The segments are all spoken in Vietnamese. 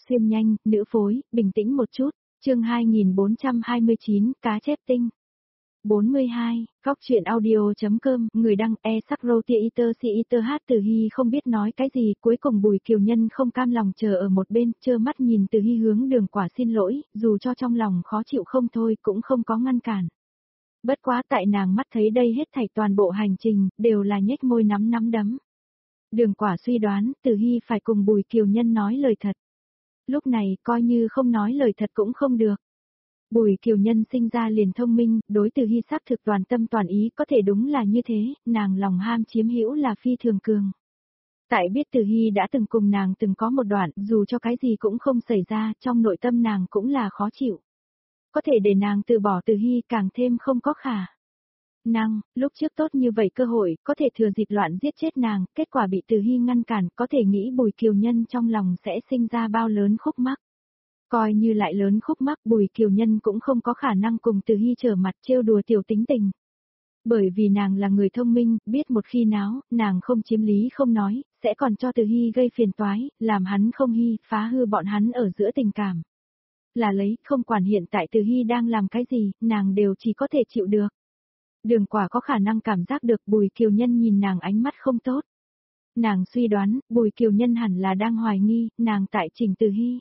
xuyên nhanh, nữ phối, bình tĩnh một chút. Chương 2429, cá chép tinh. 42, góc truyện audio.com, người đăng e-sắc-rô-tia-iter-si-iter hát. Từ Hy không biết nói cái gì, cuối cùng Bùi Kiều Nhân không cam lòng chờ ở một bên, trơ mắt nhìn Từ Hy hướng Đường Quả xin lỗi, dù cho trong lòng khó chịu không thôi cũng không có ngăn cản. Bất quá tại nàng mắt thấy đây hết thảy toàn bộ hành trình, đều là nhếch môi nắm đấm. Đường Quả suy đoán, Từ Hy phải cùng Bùi Kiều Nhân nói lời thật. Lúc này, coi như không nói lời thật cũng không được. Bùi Kiều Nhân sinh ra liền thông minh, đối Từ Hy xác thực toàn tâm toàn ý, có thể đúng là như thế, nàng lòng ham chiếm hữu là phi thường cường. Tại biết Từ Hy đã từng cùng nàng từng có một đoạn, dù cho cái gì cũng không xảy ra, trong nội tâm nàng cũng là khó chịu. Có thể để nàng từ bỏ Từ Hy càng thêm không có khả năng, lúc trước tốt như vậy cơ hội, có thể thừa dịp loạn giết chết nàng, kết quả bị Từ Hy ngăn cản, có thể nghĩ Bùi Kiều Nhân trong lòng sẽ sinh ra bao lớn khúc mắc. Coi như lại lớn khúc mắc, Bùi Kiều Nhân cũng không có khả năng cùng Từ Hy trở mặt trêu đùa tiểu tính tình. Bởi vì nàng là người thông minh, biết một khi náo, nàng không chiếm lý không nói, sẽ còn cho Từ Hy gây phiền toái, làm hắn không hy, phá hư bọn hắn ở giữa tình cảm. Là lấy, không quản hiện tại Từ Hy đang làm cái gì, nàng đều chỉ có thể chịu được. Đường Quả có khả năng cảm giác được Bùi Kiều Nhân nhìn nàng ánh mắt không tốt. Nàng suy đoán, Bùi Kiều Nhân hẳn là đang hoài nghi, nàng tại Trình Từ Hy.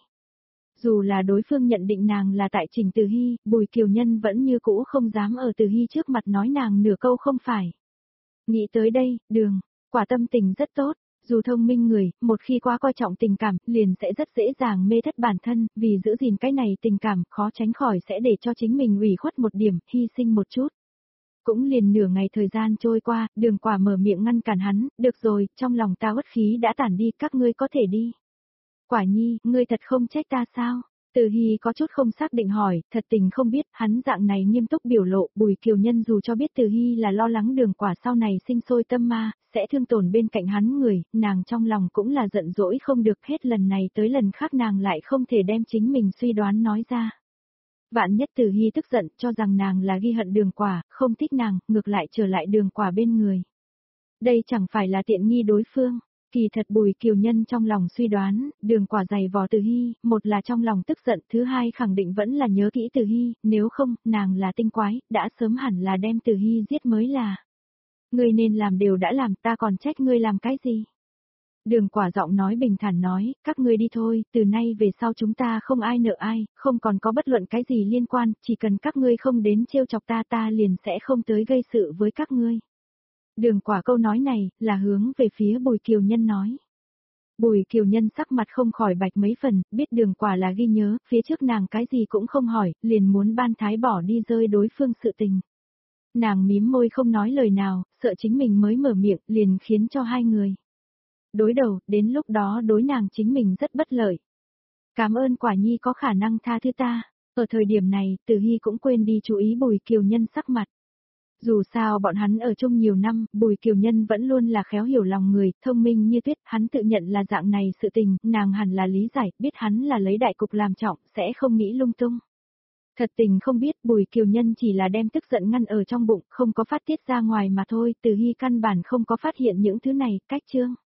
Dù là đối phương nhận định nàng là tại Trình Từ Hy, Bùi Kiều Nhân vẫn như cũ không dám ở Từ Hy trước mặt nói nàng nửa câu không phải. Nghĩ tới đây, Đường Quả tâm tình rất tốt, dù thông minh người, một khi quá coi trọng tình cảm, liền sẽ rất dễ dàng mê thất bản thân, vì giữ gìn cái này tình cảm, khó tránh khỏi sẽ để cho chính mình ủy khuất một điểm, hy sinh một chút. Cũng liền nửa ngày thời gian trôi qua, Đường Quả mở miệng ngăn cản hắn, được rồi, trong lòng ta uất khí đã tản đi, các ngươi có thể đi. Quả Nhi, ngươi thật không trách ta sao? Từ Hy có chút không xác định hỏi, thật tình không biết, hắn dạng này nghiêm túc biểu lộ, Bùi Kiều Nhân dù cho biết Từ Hy là lo lắng Đường Quả sau này sinh sôi tâm ma, sẽ thương tổn bên cạnh hắn người, nàng trong lòng cũng là giận dỗi không được, hết lần này tới lần khác nàng lại không thể đem chính mình suy đoán nói ra. Vạn nhất Từ Hy tức giận cho rằng nàng là ghi hận Đường Quả, không thích nàng, ngược lại trở lại Đường Quả bên người. Đây chẳng phải là tiện nghi đối phương. Kỳ thật Bùi Kiều Nhân trong lòng suy đoán, Đường Quả giày vò Từ Hy, một là trong lòng tức giận, thứ hai khẳng định vẫn là nhớ kỹ Từ Hy, nếu không, nàng là tinh quái, đã sớm hẳn là đem Từ Hy giết mới là. Ngươi nên làm đều đã làm, ta còn trách ngươi làm cái gì? Đường Quả giọng nói bình thản nói, các ngươi đi thôi, từ nay về sau chúng ta không ai nợ ai, không còn có bất luận cái gì liên quan, chỉ cần các ngươi không đến trêu chọc ta, ta liền sẽ không tới gây sự với các ngươi. Đường Quả câu nói này, là hướng về phía Bùi Kiều Nhân nói. Bùi Kiều Nhân sắc mặt không khỏi bạch mấy phần, biết Đường Quả là ghi nhớ, phía trước nàng cái gì cũng không hỏi, liền muốn ban thái bỏ đi rơi đối phương sự tình. Nàng mím môi không nói lời nào, sợ chính mình mới mở miệng, liền khiến cho hai người đối đầu, đến lúc đó đối nàng chính mình rất bất lợi. Cảm ơn Quả Nhi có khả năng tha thứ ta. Ở thời điểm này, Từ Hy cũng quên đi chú ý Bùi Kiều Nhân sắc mặt. Dù sao bọn hắn ở chung nhiều năm, Bùi Kiều Nhân vẫn luôn là khéo hiểu lòng người, thông minh như tuyết, hắn tự nhận là dạng này sự tình, nàng hẳn là lý giải, biết hắn là lấy đại cục làm trọng, sẽ không nghĩ lung tung. Thật tình không biết Bùi Kiều Nhân chỉ là đem tức giận ngăn ở trong bụng, không có phát tiết ra ngoài mà thôi, Từ Hy căn bản không có phát hiện những thứ này, cách chương.